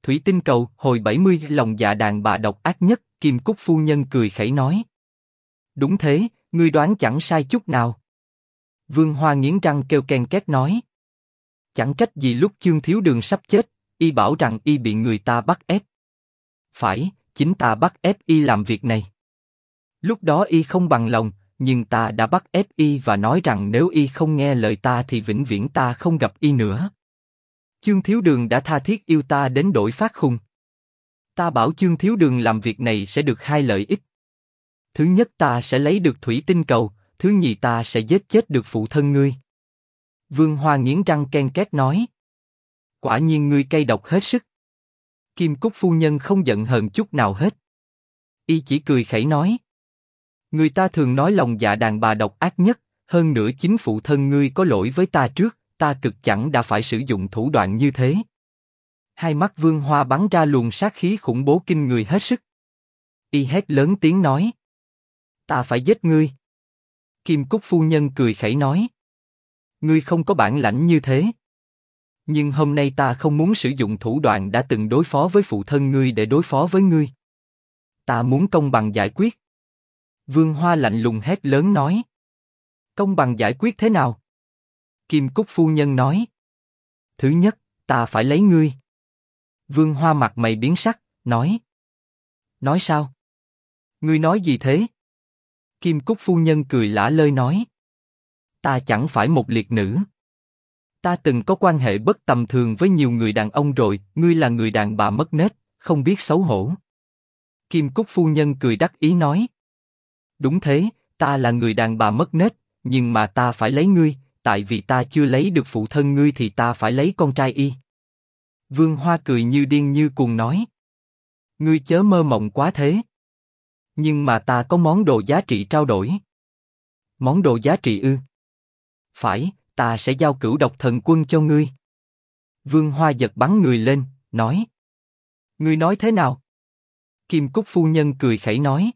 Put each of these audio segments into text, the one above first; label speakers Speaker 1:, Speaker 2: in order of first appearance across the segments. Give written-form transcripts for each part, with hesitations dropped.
Speaker 1: Thủy tinh cầu, hồi 70, lòng dạ đàn bà độc ác nhất, Kim Cúc phu nhân cười khẩy nói. Đúng thế, ngươi đoán chẳng sai chút nào. Vương Hoa nghiến răng kêu ken két nói. Chẳng trách gì lúc Chương Thiếu Đường sắp chết, y bảo rằng y bị người ta bắt ép. Phải, chính ta bắt ép y làm việc này. Lúc đó y không bằng lòng, nhưng ta đã bắt ép y và nói rằng nếu y không nghe lời ta thì vĩnh viễn ta không gặp y nữa. Chương Thiếu Đường đã tha thiết yêu ta đến đổi phát khùng. Ta bảo Chương Thiếu Đường làm việc này sẽ được hai lợi ích. Thứ nhất ta sẽ lấy được thủy tinh cầu, thứ nhì ta sẽ giết chết được phụ thân ngươi. Vương Hoa nghiến răng ken két nói. Quả nhiên ngươi cay độc hết sức. Kim Cúc phu nhân không giận hờn chút nào hết. Y chỉ cười khẩy nói. Người ta thường nói lòng dạ đàn bà độc ác nhất, hơn nữa chính phụ thân ngươi có lỗi với ta trước, ta cực chẳng đã phải sử dụng thủ đoạn như thế. Hai mắt Vương Hoa bắn ra luồng sát khí khủng bố kinh người hết sức. Y hét lớn tiếng nói. Ta phải giết ngươi. Kim Cúc phu nhân cười khẩy nói. Ngươi không có bản lãnh như thế. Nhưng hôm nay ta không muốn sử dụng thủ đoạn đã từng đối phó với phụ thân ngươi để đối phó với ngươi. Ta muốn công bằng giải quyết. Vương Hoa lạnh lùng hét lớn nói. Công bằng giải quyết thế nào? Kim Cúc phu nhân nói. Thứ nhất, ta phải lấy ngươi. Vương Hoa mặt mày biến sắc, nói. Nói sao? Ngươi nói gì thế? Kim Cúc phu nhân cười lả lơi nói. Ta chẳng phải một liệt nữ. Ta từng có quan hệ bất tầm thường với nhiều người đàn ông rồi, ngươi là người đàn bà mất nết, không biết xấu hổ. Kim Cúc phu nhân cười đắc ý nói. Đúng thế, ta là người đàn bà mất nết, nhưng mà ta phải lấy ngươi, tại vì ta chưa lấy được phụ thân ngươi thì ta phải lấy con trai y. Vương Hoa cười như điên như cuồng nói. Ngươi chớ mơ mộng quá thế. Nhưng mà ta có món đồ giá trị trao đổi. Món đồ giá trị ư? Phải, ta sẽ giao Cửu Độc Thần Quân cho ngươi. Vương Hoa giật bắn người lên, nói. Ngươi nói thế nào? Kim Cúc phu nhân cười khẩy nói.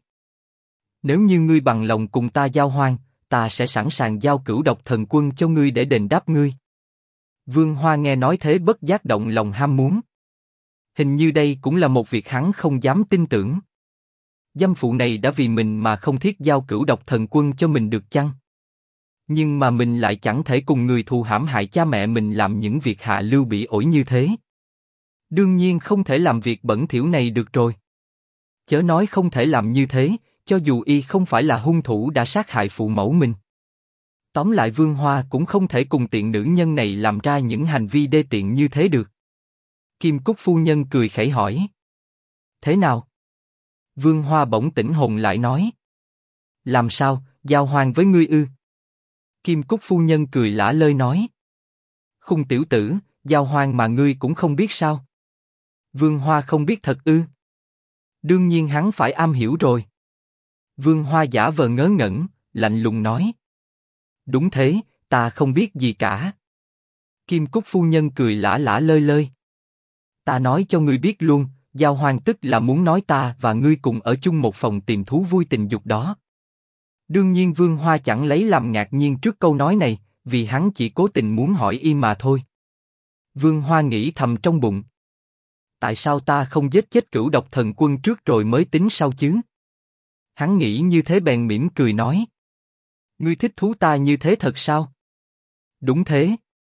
Speaker 1: Nếu như ngươi bằng lòng cùng ta giao hoan, ta sẽ sẵn sàng giao Cửu Độc Thần Quân cho ngươi để đền đáp ngươi. Vương Hoa nghe nói thế bất giác động lòng ham muốn. Hình như đây cũng là một việc hắn không dám tin tưởng. Dâm phụ này đã vì mình mà không thiết giao Cửu Độc Thần Quân cho mình được chăng? Nhưng mà mình lại chẳng thể cùng người thù hãm hại cha mẹ mình làm những việc hạ lưu bỉ ổi như thế. Đương nhiên không thể làm việc bẩn thỉu này được rồi. Chớ nói không thể làm như thế, cho dù y không phải là hung thủ đã sát hại phụ mẫu mình. Tóm lại Vương Hoa cũng không thể cùng tiện nữ nhân này làm ra những hành vi đê tiện như thế được. Kim Cúc phu nhân cười khẩy hỏi. Thế nào? Vương Hoa bỗng tỉnh hồn lại nói. Làm sao, giao hoan với ngươi ư? Kim Cúc phu nhân cười lả lơi nói. Khùng tiểu tử, giao hoan mà ngươi cũng không biết sao? Vương Hoa không biết thật ư? Đương nhiên hắn phải am hiểu rồi. Vương Hoa giả vờ ngớ ngẩn, lạnh lùng nói. Đúng thế, ta không biết gì cả. Kim Cúc phu nhân cười lả lả lơi lơi. Ta nói cho ngươi biết luôn, giao hoan tức là muốn nói ta và ngươi cùng ở chung một phòng tìm thú vui tình dục đó. Đương nhiên Vương Hoa chẳng lấy làm ngạc nhiên trước câu nói này, vì hắn chỉ cố tình muốn hỏi y mà thôi. Vương Hoa nghĩ thầm trong bụng. Tại sao ta không giết chết Cửu Độc Thần Quân trước rồi mới tính sau chứ? Hắn nghĩ như thế bèn mỉm cười nói. Ngươi thích thú ta như thế thật sao? Đúng thế.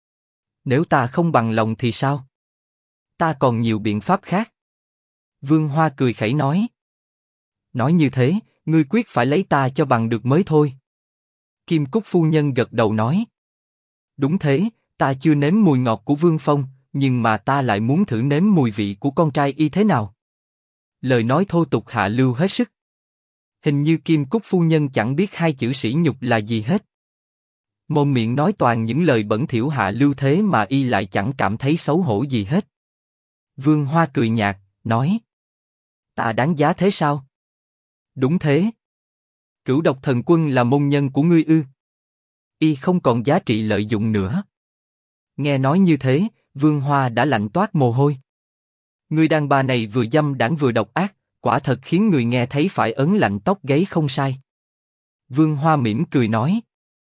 Speaker 1: Nếu ta không bằng lòng thì sao? Ta còn nhiều biện pháp khác. Vương Hoa cười khẩy nói. Nói như thế, ngươi quyết phải lấy ta cho bằng được mới thôi. Kim Cúc phu nhân gật đầu nói. Đúng thế, ta chưa nếm mùi ngọt của Vương Phong, nhưng mà ta lại muốn thử nếm mùi vị của con trai y thế nào. Lời nói thô tục hạ lưu hết sức. Hình như Kim Cúc phu nhân chẳng biết hai chữ sỉ nhục là gì hết. Mồm miệng nói toàn những lời bẩn thỉu hạ lưu thế mà y lại chẳng cảm thấy xấu hổ gì hết. Vương Hoa cười nhạt, nói. Ta đáng giá thế sao? Đúng thế. Cửu Độc Thần Quân là môn nhân của ngươi ư? Y không còn giá trị lợi dụng nữa. Nghe nói như thế, Vương Hoa đã lạnh toát mồ hôi. Người đàn bà này vừa dâm đãng vừa độc ác, quả thật khiến người nghe thấy phải ớn lạnh tóc gáy không sai. Vương Hoa mỉm cười nói.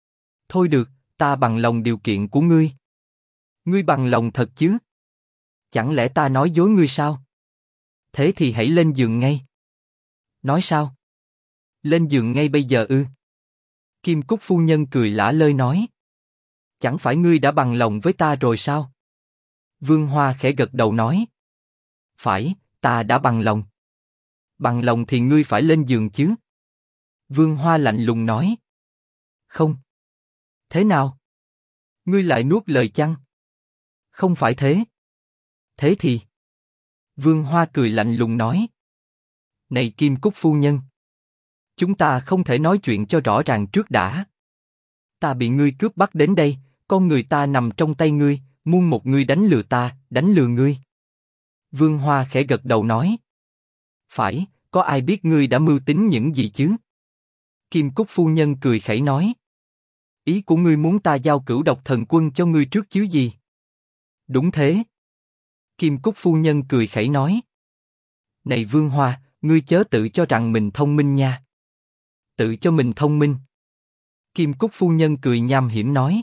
Speaker 1: Thôi được, ta bằng lòng điều kiện của ngươi. Ngươi bằng lòng thật chứ? Chẳng lẽ ta nói dối ngươi sao? Thế thì hãy lên giường ngay. Nói sao? Lên giường ngay bây giờ ư? Kim Cúc phu nhân cười lả lơi nói. Chẳng phải ngươi đã bằng lòng với ta rồi sao? Vương Hoa khẽ gật đầu nói. Phải, ta đã bằng lòng. Bằng lòng thì ngươi phải lên giường chứ? Vương Hoa lạnh lùng nói. Không. Thế nào? Ngươi lại nuốt lời chăng? Không phải thế. Thế thì? Vương Hoa cười lạnh lùng nói. Này Kim Cúc phu nhân, chúng ta không thể nói chuyện cho rõ ràng trước đã. Ta bị ngươi cướp bắt đến đây, con người ta nằm trong tay ngươi, muôn một ngươi đánh lừa ta, đánh lừa ngươi. Vương Hoa khẽ gật đầu nói. Phải, có ai biết ngươi đã mưu tính những gì chứ? Kim Cúc phu nhân cười khẩy nói. Ý của ngươi muốn ta giao Cửu Độc Thần Quân cho ngươi trước chứ gì? Đúng thế. Kim Cúc phu nhân cười khẩy nói. Này Vương Hoa, ngươi chớ tự cho rằng mình thông minh nha. Tự cho mình thông minh. Kim Cúc phu nhân cười nham hiểm nói.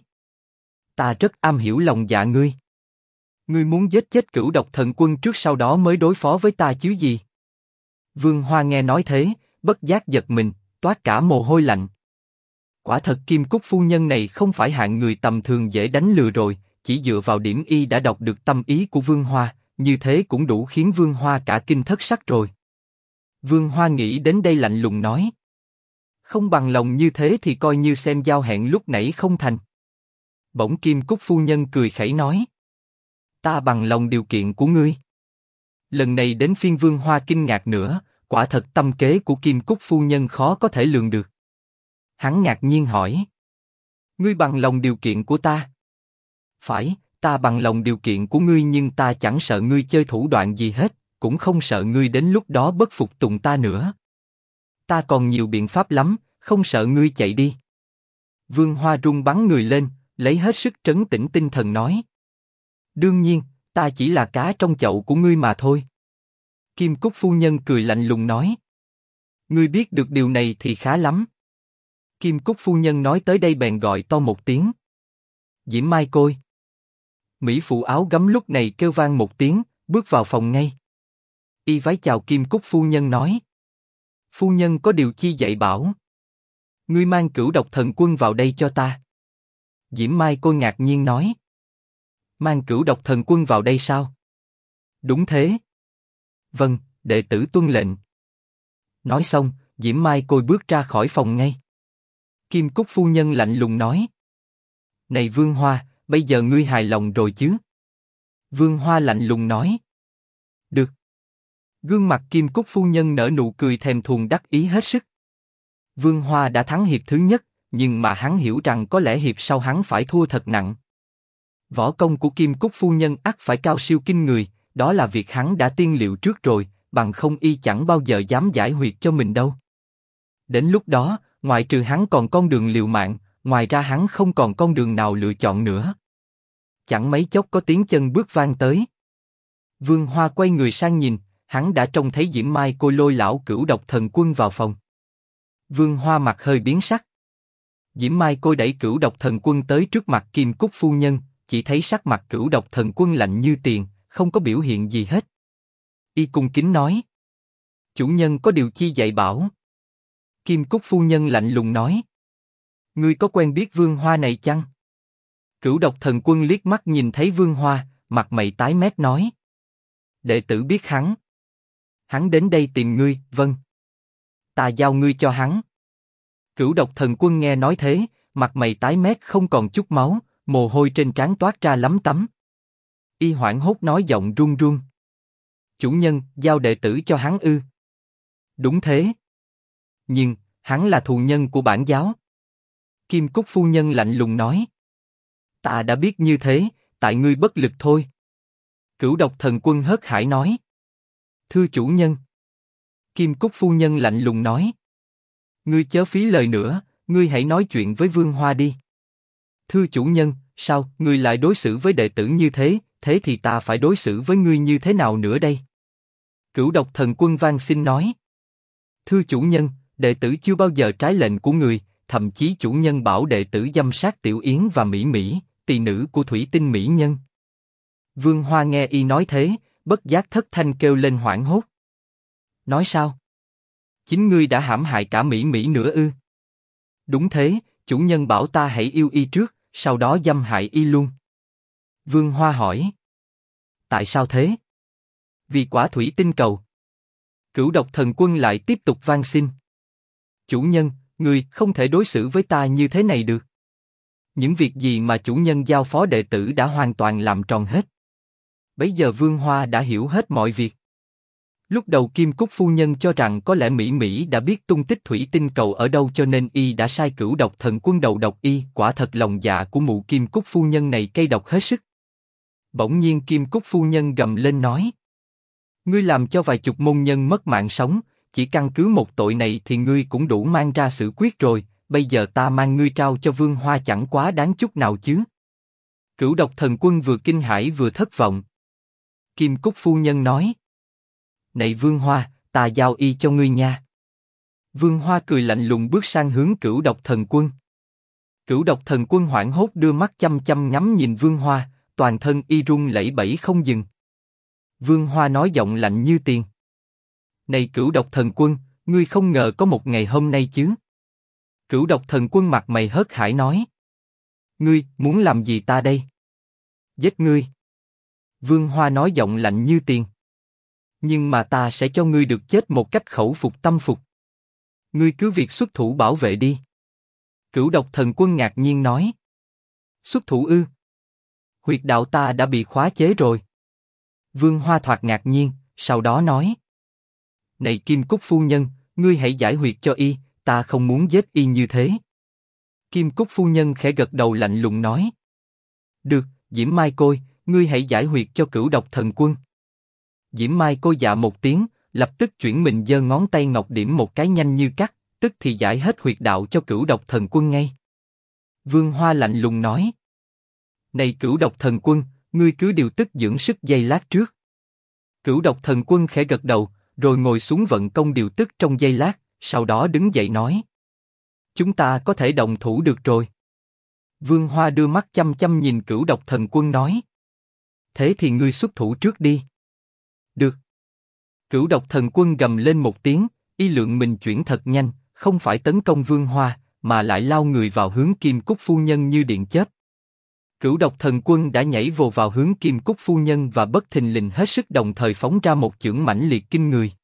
Speaker 1: Ta rất am hiểu lòng dạ ngươi. Ngươi muốn giết chết Cửu Độc Thần Quân trước sau đó mới đối phó với ta chứ gì? Vương Hoa nghe nói thế, bất giác giật mình, toát cả mồ hôi lạnh. Quả thật Kim Cúc phu nhân này không phải hạng người tầm thường dễ đánh lừa rồi, chỉ dựa vào điểm y đã đọc được tâm ý của Vương Hoa, như thế cũng đủ khiến Vương Hoa cả kinh thất sắc rồi. Vương Hoa nghĩ đến đây lạnh lùng nói. Không bằng lòng như thế thì coi như xem giao hẹn lúc nãy không thành. Bỗng Kim Cúc phu nhân cười khẩy nói. Ta bằng lòng điều kiện của ngươi. Lần này đến phiên Vương Hoa kinh ngạc nữa, quả thật tâm kế của Kim Cúc phu nhân khó có thể lường được. Hắn ngạc nhiên hỏi. Ngươi bằng lòng điều kiện của ta? Phải, ta bằng lòng điều kiện của ngươi nhưng ta chẳng sợ ngươi chơi thủ đoạn gì hết, cũng không sợ ngươi đến lúc đó bất phục tùng ta nữa. Ta còn nhiều biện pháp lắm, không sợ ngươi chạy đi. Vương Hoa run bắn người lên, lấy hết sức trấn tĩnh tinh thần nói. Đương nhiên, ta chỉ là cá trong chậu của ngươi mà thôi. Kim Cúc phu nhân cười lạnh lùng nói. Ngươi biết được điều này thì khá lắm. Kim Cúc phu nhân nói tới đây bèn gọi to một tiếng. Diễm Mai Côi. Mỹ phụ áo gấm lúc này kêu vang một tiếng, bước vào phòng ngay. Y vái chào Kim Cúc phu nhân nói. Phu nhân có điều chi dạy bảo. Ngươi mang Cửu Độc Thần Quân vào đây cho ta. Diễm Mai Côi ngạc nhiên nói. Mang Cửu Độc Thần Quân vào đây sao? Đúng thế. Vâng, đệ tử tuân lệnh. Nói xong, Diễm Mai Côi bước ra khỏi phòng ngay. Kim Cúc phu nhân lạnh lùng nói. Này Vương Hoa, bây giờ ngươi hài lòng rồi chứ? Vương Hoa lạnh lùng nói. Được. Gương mặt Kim Cúc phu nhân nở nụ cười thèm thuồng đắc ý hết sức. Vương Hoa đã thắng hiệp thứ nhất, nhưng mà hắn hiểu rằng có lẽ hiệp sau hắn phải thua thật nặng. Võ công của Kim Cúc phu nhân ắt phải cao siêu kinh người, đó là việc hắn đã tiên liệu trước rồi, bằng không y chẳng bao giờ dám giải huyệt cho mình đâu. Đến lúc đó, ngoại trừ hắn còn con đường liều mạng, ngoài ra hắn không còn con đường nào lựa chọn nữa. Chẳng mấy chốc có tiếng chân bước vang tới. Vương Hoa quay người sang nhìn, hắn đã trông thấy Diễm Mai Côi lôi lão Cửu Độc Thần Quân vào phòng. Vương Hoa mặt hơi biến sắc. Diễm Mai Côi đẩy Cửu Độc Thần Quân tới trước mặt Kim Cúc phu nhân, chỉ thấy sắc mặt Cửu Độc Thần Quân lạnh như tiền, không có biểu hiện gì hết. Y cung kính nói. Chủ nhân có điều chi dạy bảo? Kim Cúc phu nhân lạnh lùng nói. Ngươi có quen biết Vương Hoa này chăng? Cửu Độc Thần Quân liếc mắt nhìn thấy Vương Hoa, mặt mày tái mét nói. Đệ tử biết hắn. Hắn đến đây tìm ngươi, vâng. Ta giao ngươi cho hắn. Cửu Độc Thần Quân nghe nói thế, mặt mày tái mét không còn chút máu, mồ hôi trên trán toát ra lấm tấm. Y hoảng hốt nói giọng run run. Chủ nhân, giao đệ tử cho hắn ư? Đúng thế. Nhưng, hắn là thù nhân của bản giáo. Kim Cúc phu nhân lạnh lùng nói. Ta đã biết như thế, tại ngươi bất lực thôi. Cửu Độc Thần Quân hớt hải nói. Thưa chủ nhân. Kim Cúc phu nhân lạnh lùng nói. Ngươi chớ phí lời nữa, ngươi hãy nói chuyện với Vương Hoa đi. Thưa chủ nhân, sao ngươi lại đối xử với đệ tử như thế, thế thì ta phải đối xử với ngươi như thế nào nữa đây? Cửu Độc Thần Quân van xin nói. Thưa chủ nhân, đệ tử chưa bao giờ trái lệnh của người, thậm chí chủ nhân bảo đệ tử dâm sát Tiểu Yến và Mỹ Mỹ, tỳ nữ của Thủy Tinh mỹ nhân. Vương Hoa nghe y nói thế, bất giác thất thanh kêu lên hoảng hốt. Nói sao? Chính ngươi đã hãm hại cả Mỹ Mỹ nữa ư? Đúng thế, chủ nhân bảo ta hãy yêu y trước, sau đó dâm hại y luôn. Vương Hoa hỏi. Tại sao thế? Vì quả thủy tinh cầu. Cửu Độc Thần Quân lại tiếp tục van xin. Chủ nhân, ngươi không thể đối xử với ta như thế này được. Những việc gì mà chủ nhân giao phó đệ tử đã hoàn toàn làm tròn hết. Bấy giờ Vương Hoa đã hiểu hết mọi việc. Lúc đầu Kim Cúc phu nhân cho rằng có lẽ Mỹ Mỹ đã biết tung tích thủy tinh cầu ở đâu cho nên y đã sai Cửu Độc Thần Quân đầu độc y. Quả thật lòng dạ của mụ Kim Cúc phu nhân này cay độc hết sức. Bỗng nhiên Kim Cúc phu nhân gầm lên nói: ngươi làm cho vài chục môn nhân mất mạng sống, chỉ căn cứ một tội này thì ngươi cũng đủ mang ra xử quyết rồi. Bây giờ ta mang ngươi trao cho Vương Hoa chẳng quá đáng chút nào chứ? Cửu Độc Thần Quân vừa kinh hãi vừa thất vọng. Kim Cúc phu nhân nói: này Vương Hoa, ta giao y cho ngươi nha. Vương Hoa cười lạnh lùng bước sang hướng Cửu Độc Thần Quân. Cửu Độc Thần Quân hoảng hốt đưa mắt chăm chăm ngắm nhìn Vương Hoa, toàn thân y run lẩy bẩy không dừng. Vương Hoa nói giọng lạnh như tiền: này Cửu Độc Thần Quân, ngươi không ngờ có một ngày hôm nay chứ? Cửu Độc Thần Quân mặt mày hớt hải nói: ngươi muốn làm gì ta đây? Giết ngươi. Vương Hoa nói giọng lạnh như tiền: nhưng mà ta sẽ cho ngươi được chết một cách khẩu phục tâm phục. Ngươi cứ việc xuất thủ bảo vệ đi. Cửu Độc Thần Quân ngạc nhiên nói: xuất thủ ư? Huyệt đạo ta đã bị khóa chế rồi. Vương Hoa thoạt ngạc nhiên, sau đó nói: này Kim Cúc phu nhân, ngươi hãy giải huyệt cho y, ta không muốn giết y như thế. Kim Cúc phu nhân khẽ gật đầu lạnh lùng nói: được, Diễm Mai Côi, ngươi hãy giải huyệt cho Cửu Độc Thần Quân. Diễm Mai Côi dạ một tiếng, lập tức chuyển mình giơ ngón tay ngọc điểm một cái nhanh như cắt, tức thì giải hết huyệt đạo cho Cửu Độc Thần Quân ngay. Vương Hoa lạnh lùng nói: này Cửu Độc Thần Quân, ngươi cứ điều tức dưỡng sức giây lát trước. Cửu Độc Thần Quân khẽ gật đầu, rồi ngồi xuống vận công điều tức trong giây lát, sau đó đứng dậy nói: chúng ta có thể động thủ được rồi. Vương Hoa đưa mắt chăm chăm nhìn Cửu Độc Thần Quân nói: thế thì ngươi xuất thủ trước đi. Được. Cửu Độc Thần Quân gầm lên một tiếng, y lượng mình chuyển thật nhanh, không phải tấn công Vương Hoa, mà lại lao người vào hướng Kim Cúc phu nhân như điện chớp. Cửu Độc Thần Quân đã nhảy vồ vào hướng Kim Cúc phu nhân và bất thình lình hết sức đồng thời phóng ra một chưởng mãnh liệt kinh người.